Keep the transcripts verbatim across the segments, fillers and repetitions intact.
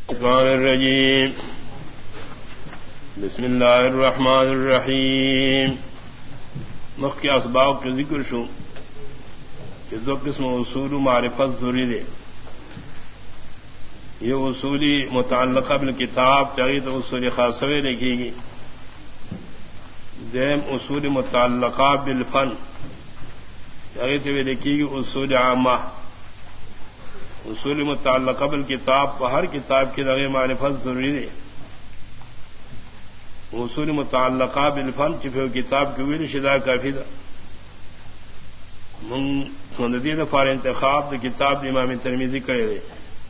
الشیطان الرجیم بسم اللہ الرحمن الرحیم مخ کے اسباب کے ذکر شو کہ دو قسم اصول معرفت ضروری دے. یہ اصولی متعلقہ بالکتاب چاہیے تو اصول خاصوے لکھی گی. دیم اصول متعلقہ بالفن چاہیے تو لکھی گی اصول عامہ. اصول متعلقہ بالکتاب ہر کتاب کی لگے معرفت ضروری ہے. اصول متعلقہ بالفن چپے کتاب کی ویل شدہ کافی تھا من فار انتخاب دی کتاب دی امام ترمذی کرے دے.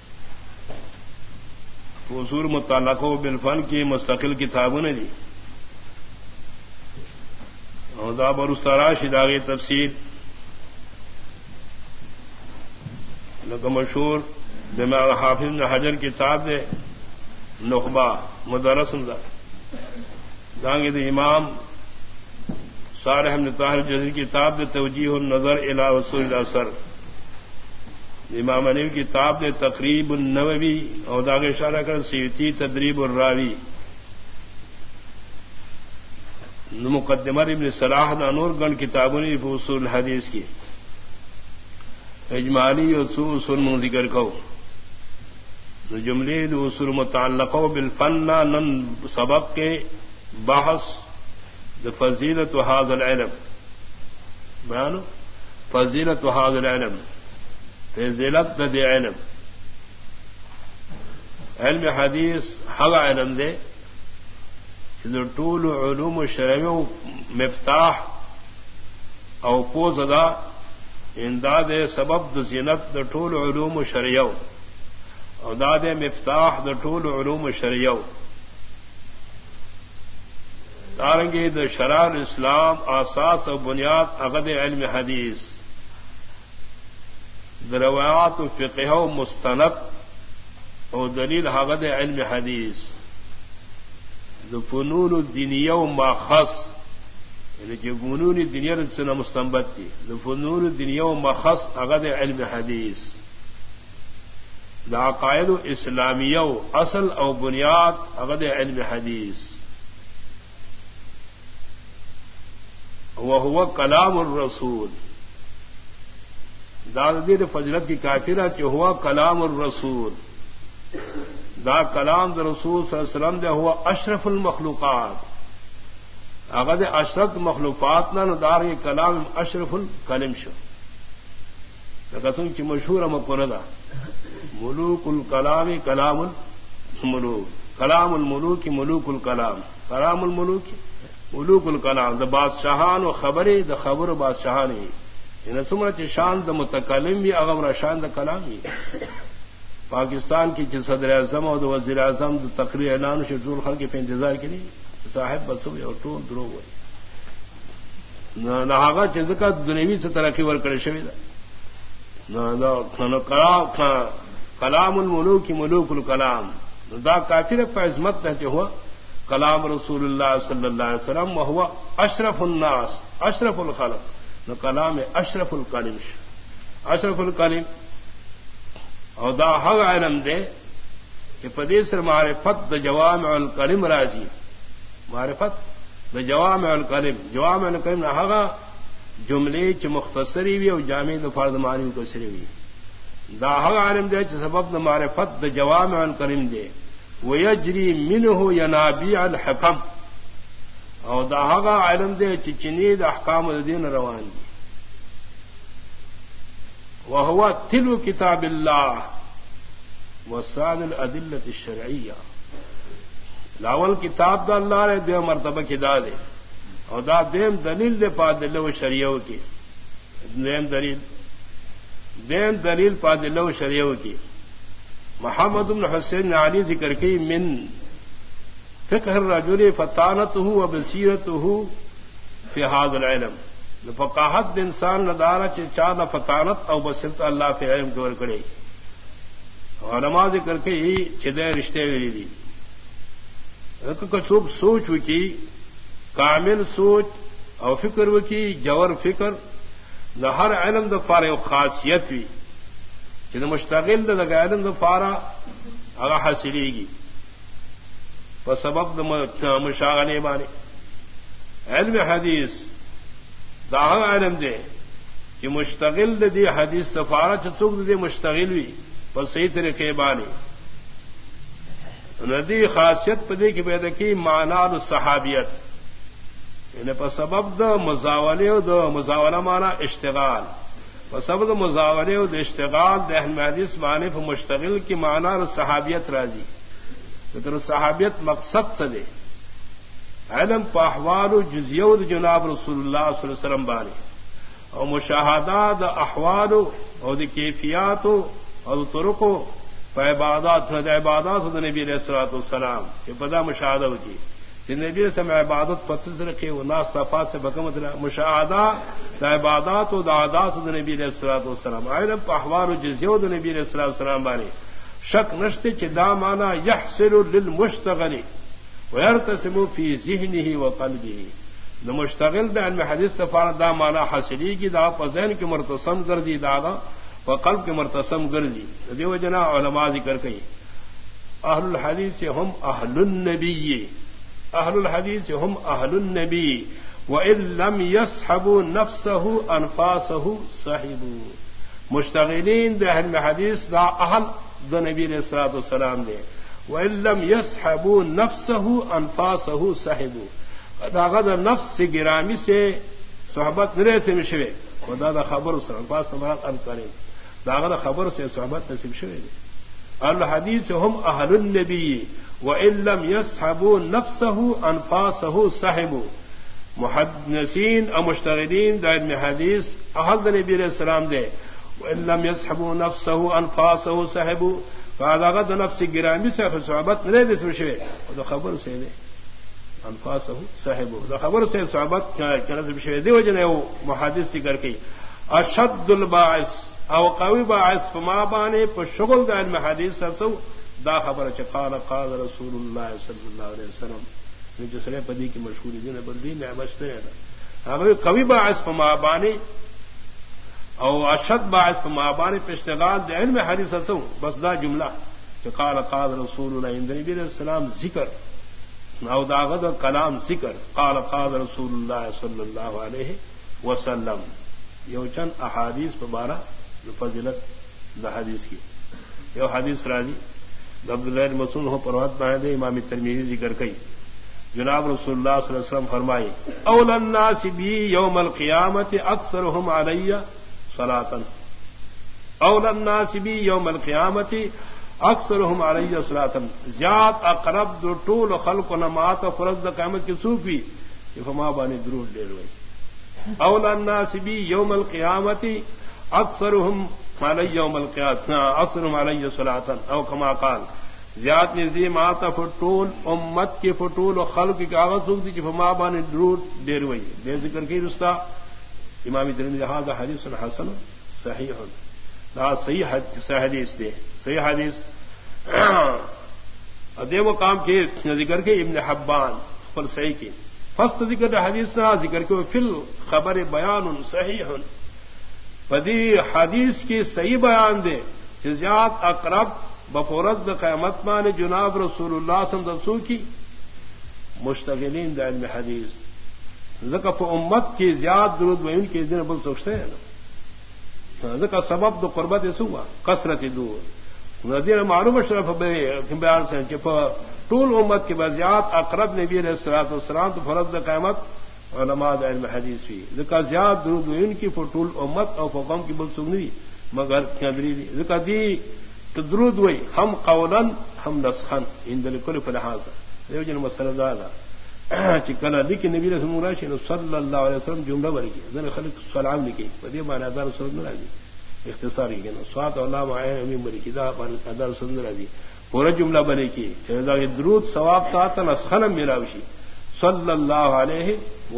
اصول متعلقہ بالفن کی مستقل کتابوں نے دی دا برسترا شداغی تفسیر لکہ مشہور دماغ حافظ نے حجر کتاب دے نخبہ مدرس دانگے دے امام صالح بن طاہر جزری کتاب دے توجیہ النظر الی اصول الاثر. امام انیو کتاب دے تقریب النووی اور داغے اشارہ کر سیوطی تدریب الراوی. مقدمہ ابن صلاح نور گن کتابوں نے اصول الحدیث کی اجمالی اصول اصول من ذکر کو جملے اصول متعلقہ بالفن نن سبق کے بحث فضیلت هذا العلم بیان فضیلت هذا العلم فضیلت دے علم علم حدیث ہوا علم دے طول علوم الشرعیہ مفتاح او پوز ادا انداد سبب د زینت د ټول علوم شرعیہ او داد مفتاح د ټول علوم شرعیہ. دارنگی د شرع اسلام اساس و بنیاد عقد علم حدیث د روایات فقہ و مستند او دلیل عقد علم حدیث د فنون الدینیہ و ماخص یعنی کہ فنون دنیا سے مستنبت تھی فنون دنیا و مخص عقد علم حدیث دا عقائد اسلامیہ و اصل او بنیاد عقد علم حدیث وهو کلام الرسول. دا دید فضلت کی کافرہ کہ ہوا کلام الرسول دا کلام دا رسول صلی اللہ علیہ وسلم دے ہوا اشرف المخلوقات اغد اشرف مخلوقات نہ دار یہ کلام اشرف الکلم شو قسم کی مشہور مقولہ ملوک الکلام کلام الملوک کلام الملوک ملوک الکلام کلام الملوک ملوک الکلام دا بادشاہان و خبری دا خبر بادشاہانی ان سمرت شان دا متکلم بھی اغم شان دا کلام بھی. پاکستان کی صدر اعظم اور وزیر اعظم تقریر اعلان شدول خلق کے انتظار کے لیے صاحب بس ہوئے اور ٹول درو ہوئے نہ چیز کا دنیوی سے ترقی ور کرے شویدہ کلام الملوک ملوک الکلام دا کافر پر عظمت رہتے ہوا کلام رسول اللہ صلی اللہ علیہ وسلم وہوا اشرف الناس اشرف الخلق نہ کلام اشرف الکلم اشرف الکلم اور دا حق علم دے کہ پدیسر معرفت دا جوامع الکلم راضی معرفت دا جوامع الکلم جوامع الکلم نہ حقا جملے چ مختصری بھی اور جامع دا فرد معنی کو سری بھی دا حق علم دے چ سبب دا معرفت دا جوامع الکلم دے ویجری منہ ینابیع الحکم اور دا حق علم دے چ چنید احکام الدین روان دی وهو تلو کتاب اللہ وسائل الادلۃ الشرعیہ. لاول کتاب دا اللہ رے دو مرتبہ کی دا دے اور دا دیم دلیل دے پا دلو شریعو کی دیم دلیل دیم دلیل پا دلو شریعو کی. محمد بن حسین علی ذکر کی من فقہ الرجل فطانته وبصیرته فی هذا العلم فقاہت انسان ندارا چاہ فطانت او بصیرت اللہ فی علم کے ور کرے علماء ذکر کے ہی چدے رشتے ویلی دی کچھ سوچ وکی کامل سوچ او فکر وکی جور فکر دا ہر علم دا فارغ خاصیت وی چھ مشتغل دا دا علم دا فارا اگا حاصلے گی سبب مشاغلے بانے علم حدیث داغ علم دے کہ مشتغل دی حدیث تفارہ چک دے مشتغل بھی پر صحیح طریقے بانے ندی خاصیت پدے کی پیدا کی معنی صحابیت یعنی پر سبب دا مزاولے دا مزاولہ معنی اشتغال پر سبب دا مزاولے دا اشتغال دا اہل حدیث بانے پر مشتغل کی معنی صحابیت راضی لیکن صحابیت مقصد سے دے علم پاحوال و جزیو جناب رسول اللہ صلی اللہ علیہ وسلم بانے اور مشاہدات احوال اور کیفیات اور طرقوں عبادات عبادات نبی علیہ الصلوۃ والسلام یہ پدا مشاہدہ کی نبی سے عبادت پتر رکھے وہ ناستفات سے بکمت مشاہدہ عبادات و عادات نبی علیہ الصلوۃ والسلام علم احوال و جزیو نبی علیہ الصلوۃ والسلام بانے شک نشتے چدا مانا یحصل للمشتغل ويرتسم في ذهنه وقلبه نہ مشتغل دا علم حدیث تفار دا مانا حاصلی کی دا ذہن کے مرتسم گردی دادا و قلب کے مرتسم گردی دیو جنا علماء ذکر کئی اہل الحدیث ہم اہل النبی اہل الحدیث ہم اہل النبی وإن لم يصحبوا نفسه انفاسه صاحبوا مشتغلین دا علم حدیث دا اہل دا نبی علیہ الصلوۃ والسلام نے وإن لم يصحبوا نفسه انفاسه صاحبوا داغد نفس سے گرامی سے صحبت نرے سے مشوے خدا دا خبر سے انفاس تمہارا ان کریں داغد خبر سے صحبت نصیب شوے الحدیث هم اہل النبی وإن لم يصحبوا نفسه انفاسه صاحبوا محدثین او مشتغلین دا علم حدیث اہل دا نبی علیہ السلام دے وإن لم يصحبوا نفسه انفاسه صاحبوا فداغد نفس گرامی سے صحبت نرے سے مشوے خدا خبر سے دے انفاسه صاحبو دا خبر سے صحابت کنز بشوی دیو جنے وہ محادث ذکر کی اشد الباعث او قوی باعث فما بانے پر شغل دا علم حدیث سرسو دا خبر چا قال قال رسول اللہ صلی اللہ علیہ وسلم جو سرے پدی کی مشہوری دین بردی میں بچتے ہیں قوی باعث فما بانے او اشد باعث فما بانے پر اشتغال دا علم حدیث سرسو بس دا جملہ چا قال قال رسول اللہ نبی علیہ السلام ذکر او داغد کلام ذکر قال قال رسول اللہ صلی اللہ علیہ وسلم یو چند احادیث پبارہ فضیلت دا حدیث کی یو حدیث راضی عبداللہ مسعود ہو پروت بائے دے امام ترمذی ذکر کئی جناب رسول اللہ صلی اللہ علیہ وسلم فرمائی اول الناس بی یوم القیامت اکثرهم علی صلاۃ اول الناس بی یوم القیامت اکثرهم علی صلاۃ زیاد اقرب دو طول خلق نمات فرض قیامت کی صوفی فما بانی درود دے روئی اول الناس بی یوم القیامت اکثرهم علی یوم القیامت اکثرهم علی صلاۃ او کما قال زیاد نزی ماتا فطول امت کی فطول خلق کی کاغذ سوکھ دی فما بانی درود دے روئی دے ذکر کی رستا امام ترمذی ھذا حدیث حسن صحیح دا صحیح حدیث دے صحیح حدیث ادے وہ کام کے ذکر کے ابن حبان پر صحیح کی فسٹ ذکر حدیث نہ ذکر کے فل خبر بیان صحیح پدی حدیث کی صحیح بیان دے جزیات اقرب بفورت قیامت مان جناب رسول اللہ صلی اللہ علیہ وسلم کی مشتغلین دا علم حدیث ذکر امت کی زیاد درود و ان کے دن بل سوچتے ہیں نا ذکر سبب دو قربت سوا کثرت دور ندیر معلوم اشرف بیان سے کہ طول امت کے بزیات اقرب نبی علیہ الصلوۃ والسلام تو فرض قیامت علماء علم حدیث ہوئی ذکر زیاد درود ان کی فطول امت اور فقم کی بل سنگری مگر کیندری ذکر دی درود ہوئی ہم قولا ہم نسخن ان دل کل فلحاظ دیو جن مسئلہ دادا چکنا لکھ نبی رسول اللہ صلی اللہ علیہ وسلم جملہ بری کی ذن خلق سلام لکھی بدی معنی دار رسول اللہ علیہ اختصار کی نا سوات اللہ معین امین بری کی دا دار رسول اللہ علیہ پورا جملہ بنے کی درود ثواب تا تنسخن میراوشی صلی اللہ علیہ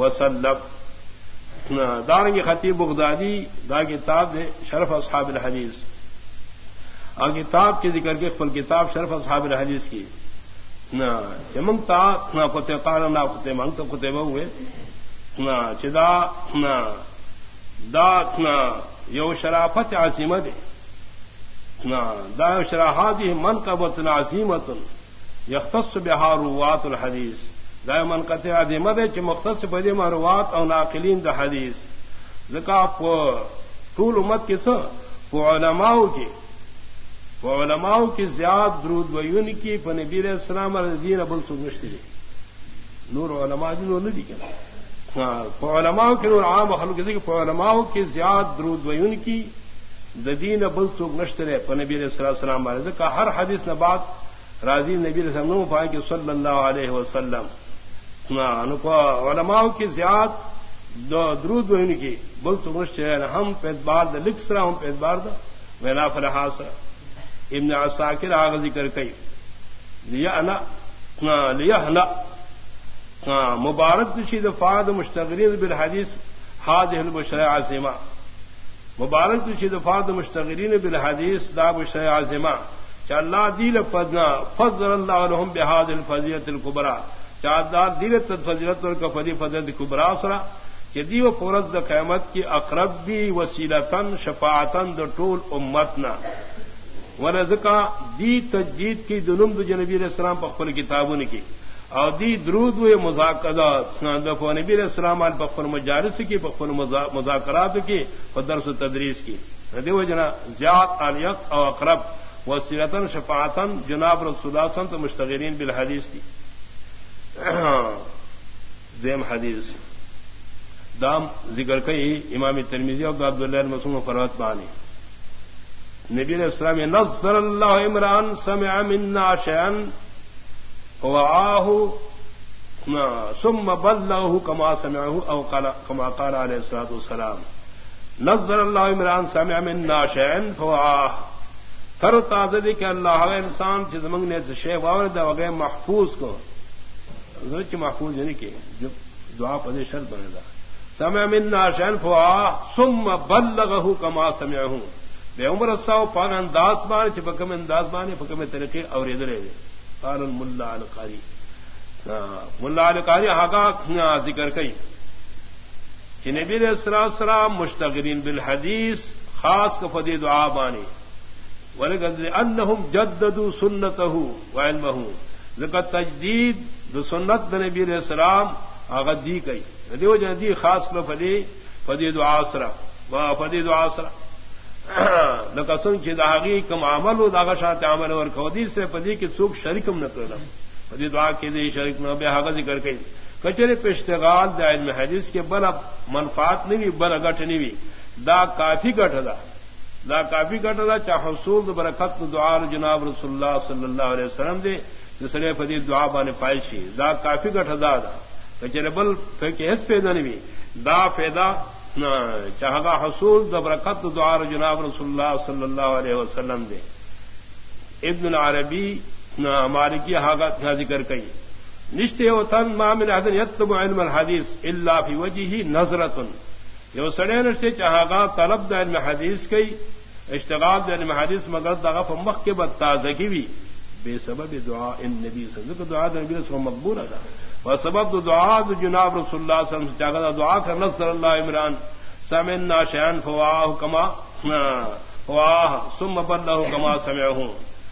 وسلم دارنگی خطیب بغدادی دا کتاب دے شرف اصحاب الحدیث آ کتاب کے ذکر کے خپل کتاب شرف اصحاب الحدیث کی نہ منگتا نہ کوتے قال نہ کوتے منگتا کوتے ہوئے نہ چدا نہ دا نہ یو شرافت عظیمہ دے دا شراحاتی منقبۃ عظیمۃ یختص بها روات الحدیث دا منقطع عظیمت ہے مختص بدی مروات او ناقلین دا حدیث ذکا طول امت کے سو علماء کی علماء کی زیاد درود ویون کی نبی علیہ السلام دین ابل سنشتی نور علماء دی نور نہیں کہنا علماء کے نور عام خلق علماء کی زیاد درود ویون کی دین ابل سوک نشترے نبی علیہ السلام والے کا ہر حدیث نے بات راضی نبی علیہ السلام پائیں کہ صلی اللہ علیہ وسلم علماء کی زیاد درود ویون کی بل سوک نشترے ہم پیدبار دا لکھ رہا ہوں پیدبار دا مینا فلحاس ابن عساکر آغا ذکر کئی لیہنا مبارک تشید فاد مشتغلین بالحدیث حادث البشرع عظیمہ مبارک تشید فاد مشتغلین بالحدیث دا بشرع عظیمہ چا اللہ دیل فضنا فضل اللہ لهم بهذه الفضیلۃ الکبریٰ چا اللہ دیل فضیلت کا فضی فضیلت کبریٰ سرا کہ دیو پورت دا قیامت کی اقرب بھی وسیلتن شفاعتن دا طول امتنا ورزقا دی تجدید کی دنم دو جنبی علیہ السلام پر خپل کتابوں کی اور دی درود و مذاکرات دفع نبی علیہ السلام پر خپل مجالس کی پر خپل مذاکرات کی پر درس و تدریس کی دیو جنا زیاد علیق او اقرب وسیلتن شفاعتن جناب رسول اللہ صلی اللہ علیہ وسلم مشتغلین بالحدیث دی دیم حدیث دام ذکر کئی امام ترمذی اور عبداللہ المسعود فروت بانی نبی علیہ السلام نظر اللہ عمران سمع منا شیئا وعاہ ثم بلغه كما سمعه او قال كما قال عليه الصلاه والسلام نظر اللہ عمران سمع منا شیئا فوعاہ تر تازدی کہ اللہ انسان چیز منگنے سے شیء وارد وغیر محفوظ کو ضرورت محفوظ یعنی کہ جو دعا پدے شرط بنے گا سمع منا شیئا فوعاہ ثم بلغه كما سمعه بے عمر الساو پاک انداز بانے چھ پکم انداز بانے پکم طریقے اور ادھرے قال الملا القاری ملا القاری آگاہ ذکر کئی کہ نبی علیہ السلام مشتغلین بالحدیث خاص کا فدی دعا بانے وَلَنَّهُمْ جَدَّدُوا سُنَّتَهُ وَعِلْمَهُ ذکر تجدید دو سنت نبی علیہ السلام آگاہ دی کئی دیو جن دی خاص کا فدی فدی دعا سرا فدی دعا سرا لکسن چی داغی کم عمل و داغا شانت عمل اور کودی سے پدی کی چوک شرکم نہ کرنا پدی دعا کی دی شرک نہ بے حق ذکر کئی کچرے پہ اشتغال دا علم حدیث کے بل منفعت نہیں بل گٹھ نہیں دا کافی گٹھ دا دا کافی گٹھ دا چاہ حصول دا برکت دعا جناب رسول اللہ صلی اللہ علیہ وسلم دے جسے پدی دعا بانے پائشی دا کافی گٹھ دا دا کچرے بل پھر اس پیدا نہیں دا پیدا چاہگا حصول دا برکت دعا جناب رسول اللہ صلی اللہ علیہ وسلم دے ابن العربی مالکی حاغت ذکر کئی نشتے و تن ما من احد یطلب علم الحدیث الا فی وجہی نظرت یہ سڑے نشتے چاہگا طلب دا علم حدیث کئی اشتغال دا علم حدیث مگر دا غف مخ کے بد تازگی بھی بے سبب دعا ان نبی صلی اللہ علیہ وسلم دعا دا نبی صلی اللہ علیہ وسلم مقبول ادا وسبب دعا جناب رسول اللہ صلی اللہ علیہ وسلم جاگا دعا کر نظر اللہ عمران سمعنا شیئا فوعاہ کما فوعاہ ثم بلغه کما سمعه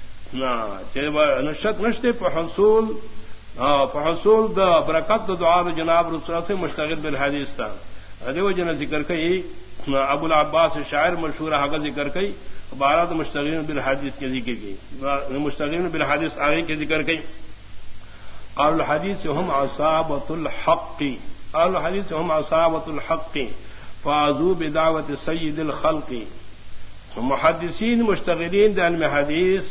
نشک نشتے فحصول فحصول دا برکت دعا جناب رسول اللہ سے مشتغل بالحدیث تھا دیو جن ذکر کئی ابو العباس شاعر مشہور حق ذکر کئی بارہ مشتغلین بالحدیث کے ذکر کی مشتغلین بالحدیث آگے کے ذکر کئی قال الحديث هم عصابة الحق قال الحديث هم عصابة الحق فازوا بدعوة سيد الخلق محدثین مشتغلین دا علم حدیث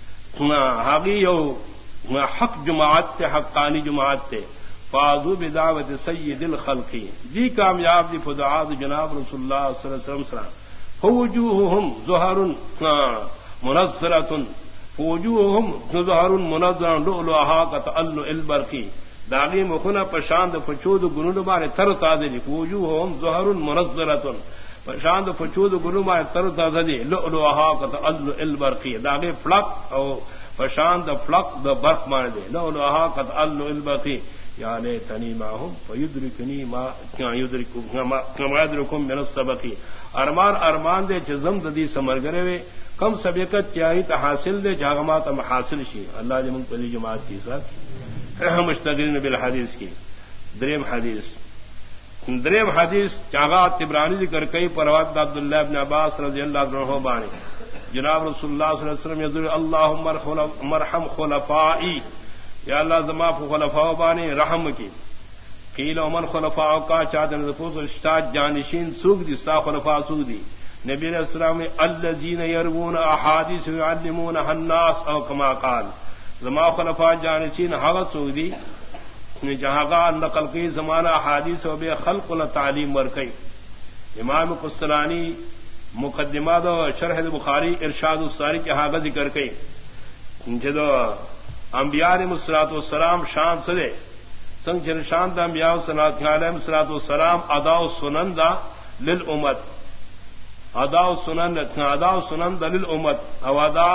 حقی حق جماعت تے حقانی جماعت تے فازوا بدعوة سيد الخلق دی کامیاب دی فدعات جناب رسول اللہ صلی اللہ علیہ وسلم فوجوہهم زہر منزلۃ فوجوہم ظہر منظر لؤلؤها كتألؤ البرق داغی مخنا پشاند فچود گنود مارے تر تازی فوجوہم ظہر منظرۃ پشاند فچود گنود مارے تر تازی لؤلؤها كتألؤ البرق داغی فلق او پشاند فلق د برق مارے دے لؤلؤها كتألؤ البرق یا لیتنی معهم فیدرکنی ما کما یدرکم من السبق ارمان ارمان دے جزم ددی سمرگرے وے کم سبقت چاہی تا حاصل دے جاغمات حاصل شی اللہ دے من پلی جماعت کی ساتھ مشتغلین بالحدیث کی دریم حدیث دریم حدیث چاغات تبرانی ذکر کئی پروات عبداللہ ابن عباس رضی اللہ عنہ بانے جناب رسول اللہ صلی اللہ علیہ وسلم یذر اللهم مرحم خلفائی یا اللہ زما خلفاء بانے رحم کی قیل ومن خلفاء کا چادن رفوز اشتاج جانشین سوق دی ستا خلفاء سوق دی نبی علیہ السلام الذین یروون احادیث یعلمونها الناس او کما قال زما خلفاء جانشین ہوا سوق دی جہاں نقل کی زمانہ حادث و بے خلق و تعلیم ورکی امام قسطلانی مقدمات و شرح بخاری ارشاد الساری کے حاغ ذکر کئی جدو انبیاء مسلاۃ والسلام شان سدے سنگ جن شان دا انبیاء علیہ مسلاۃ والسلام ادا سنن دا للامت ادا سنن ادا سنن دا للامت او ادا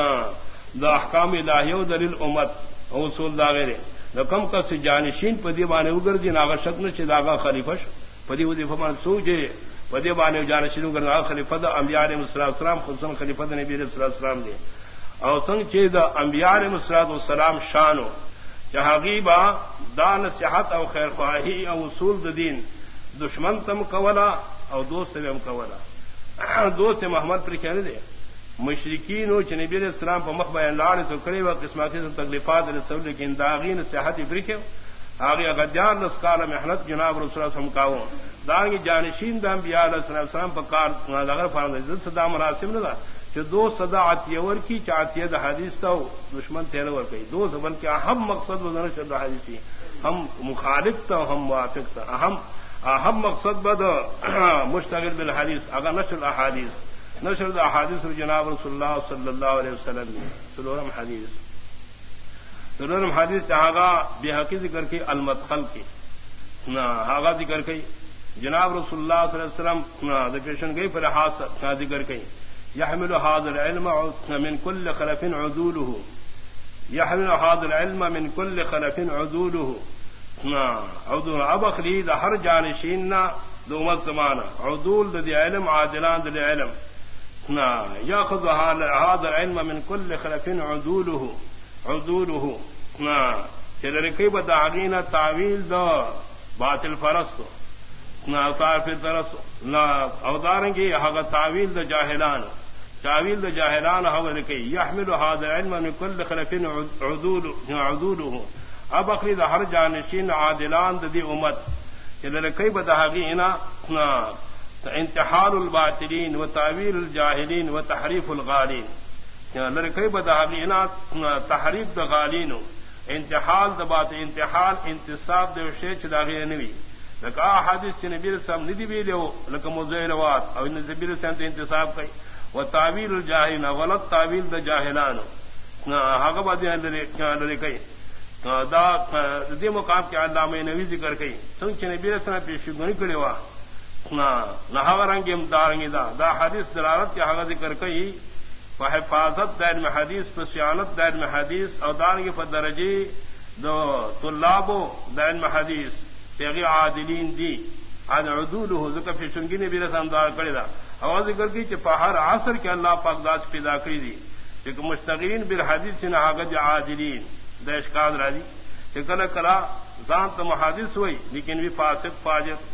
دا احکام الہیہ دا للامت او اصول دا غیرے کم کا سے جانشین پدی بانے اگر دی ناغا شکن چھ داغا خلیفش پدی ودی فمان سوجے پدی بانے جانشین اگر ناغا خلیفہ دا انبیاء علیہ السلام خصوصاً خلیفہ دا نبی علیہ السلام دے او سنگ چھ دا انبیاء علیہ السلام شانو جہاں غیبا دا نصیحت او خیر خواہی او اصول دا دین دشمن تم کولا او دوست تم کولا دوست محمد پر کہنے دے مشرکین و نبی علیہ السلام پر مخ بیان لاڑ تو کرے و قسمتی سے تکلیفات رسول لیکن داغین صحت برکے آگے غدیان نسکال محنت جناب رسول اللہ صلی اللہ علیہ وسلم داغی جانشین دا انبیاء علیہ السلام پر کار لگر فرمائے ذل صدا مناسب نہ کہ دو صدا عطیور کی چاہتی دا حدیث تا دشمن تیرور کئی دو زبن کے اہم مقصد و نشر دا حدیثی ہم مخالف تا ہم موافق تا اہم اہم مقصد بد مشتغل بالحدیث اگر نشر احادیث نشر احادیث جناب رسول اللہ صلی اللہ علیہ وسلم سلورم حدیث سلورم حدیث ہاگا بے حقی ذکر کی المدخل کی ہاگا ذکر کی جناب رسول اللہ صلی اللہ علیہ وسلم پیشن گئی پر حاصل ذکر کی يحمل هذا العلم من كل خلف عدوله يحمل هذا العلم من كل خلف عدوله عدول ابخلی دا ہر جانشین دومت زمانہ عدول دا علم عادلان دا علم ياخذ هذا العلم من كل خلف عدوله عدوله چلرکی بدعین تعویل دا باطل فرستو تعفی درس اودارنگی حق تعویل دا جاہلان تعویل دا جاہلان حول کی يحمل هذا العلم من كل خلف عدوله عدوله اب اخری دا ہر جانشین عادلان دا دی امت چلرکی بدعین انتحال الباطلین و تعویل الجاہلین و تحریف الغالین لڑکئی بدعین تحریف دا غالین انتحال دا بات انتحال انتصاب دا شیچ داغی نوی لکا حدیث چی نبی رسام ندی بیلے ہو لکا مزیروات او نبی رسام تا انتصاب کئی و تعویل الجاہلین غلط تعویل دا جاہلان حقا با لڑکئی دا دی مقام کی علامہ نوی ذکر کئی سنگ چی نبی رسام پیشگونی کرے وا نہ رنگ امدارنگی دا دا حدیث دلالت کے حق ذکر کئی حفاظت دائر میں حدیث پر سیانت دائر میں حدیث اور دارنگی پر درجی دو طلاب دائر میں حدیث تیغی عادلین دی آج عدول ہو ذکر فیشنگی نے بھی رسام دار کرے دا اور ذکر کی کہ پہر عصر کے اللہ پاک داس پیدا کری دی کہ مستقین بالحدیث سے نہ حاغت عادلین دا اشکال راضی کہ کلا کلا زان تو محادث ہوئی لیکن بھی فاسق فاجر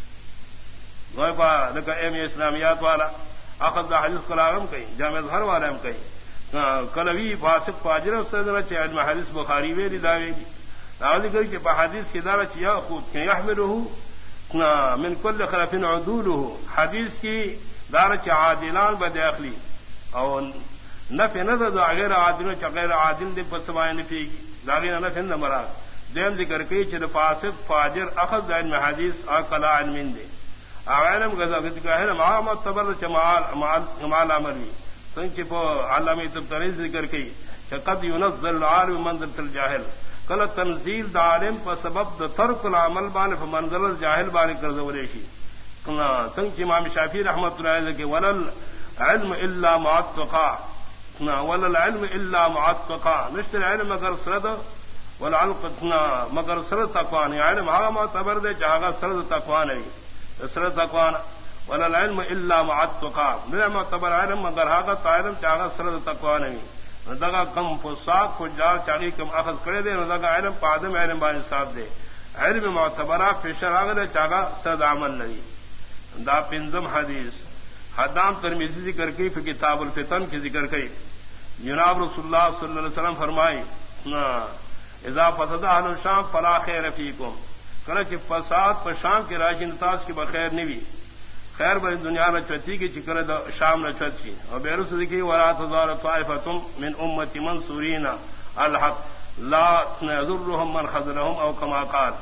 ایم اسلامیات والا اخذ حدیث کلام کہیں جامع اظہر والا ہم کہیں کلوی فاسق فاجر علم حدیث بخاری ویلی داویلی داویلی کر کے بحادیث کی دارہ چیا خود کہ یحملہ من کل خلف عدولہ حدیث کی دارہ چا عادلان بداخلی اور نفع نظر دا غیر عادل چا غیر عادل دے پسمائے نفی داغین نفع نمراد دیم ذکر کئی چا فاسق فاجر اخذ علم حدیث اکلا علمین دے علم غزاقت کا ہے معامت تبر چمال عملی سنچ پو علمی تبتریز ذکر کی کہ قد ينزل العالم منزلت الجاہل کل تنزیل دا عالم پر سبب دا ترک العمل بانے فمنزل الجاہل بانے کرزولیشی سنچ امام شافی رحمت اللہ علیہ کہ ولل علم الا معتقا ولل علم الا معتقا نشتر علم اگر سرد ولعلقتنا مگر سر تقوان علم هغه معتبر دے چاہا سر تقوان ہے سر تقوان ولا العلم الا مع التقى نہ معتبر علم مگر هغه علم چاہا سر تقوان ہے دغه کم فساق فجار چاہی کم اخذ کرے دے دغه علم پادم علم با انصاف دے علم معتبرہ فشر هغه چاہا سر عمل نہیں دا پنزم حدیث حدام ترمذی ذکر کی فی کتاب الفتن کی ذکر کی جناب رسول اللہ صلی اللہ علیہ وسلم فرمائے اذا فسد اهل الشام فلا خیر فیکم کله چې فساد په شام کې راشي تاسو کې بخیر نه وي خیر به دنیا نه چتی کې چې کله د شام نه چتی او بیرس ذکی ولا تزال طائفه من امتی منصورین الحق لا يضرهم من خذلهم او كما قال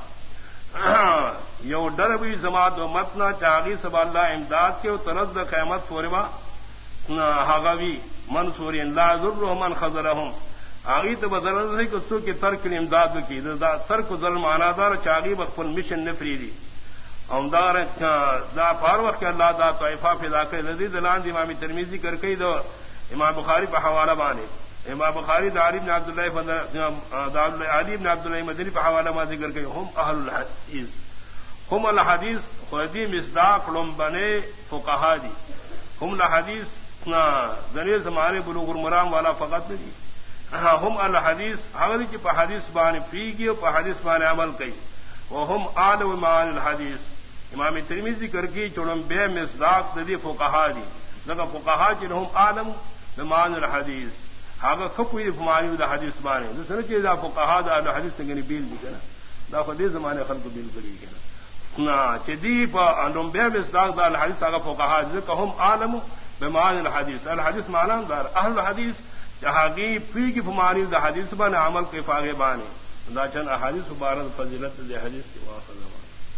یو ډر وی زماد او متنا چاغي سب الله امداد کې او ترز د قیامت فورما هاغوی منصورین لا يضرهم من خذلهم آگی تو بدل نہیں کسو کی ترک امداد کی ترک ظلم معنی دار چاگی بخل مشن نفری دی امدار دا پار وقت اللہ دا طائفہ فدا کر لذیذ دلان دی امام ترمذی کر کے دو امام بخاری پہ حوالہ بانے امام بخاری دا علی بن عبداللہ دا علی بن عبداللہ مدنی پہ حوالہ ما ذکر کے ہم اہل الحدیث ہم الحدیث خودی مصداق لم بنے فقہا دی ہم الحدیث ذریعہ زمانے بلوغ المرام والا فقط نہیں ہم الحدیث حضرت کی حدیث بان پیگی اور حدیث بان عمل کئی وہ ہم عالم مان الحدیث امام ترمذی کر کی چڑم بے مصداق ددی فقہا دی لگا فقہا جن ہم عالم مان الحدیث ہاگا فقوی فمانی الحدیث بان دوسرے چیز دا فقہا دا الحدیث تنگنی بیل دی کنا دا خدی زمانے خلق بیل کری کنا نا چدی پا انم بے مصداق دا الحدیث ہاگا فقہا ذکا ہم عالم بمان الحدیث الحدیث معنی دار اہل الحدیث جہاگی پی کی فمانی دا حدیث بان عمل کے فاغے بانے دا چند احادیث مبارک فضیلت دے حدیث کی واقع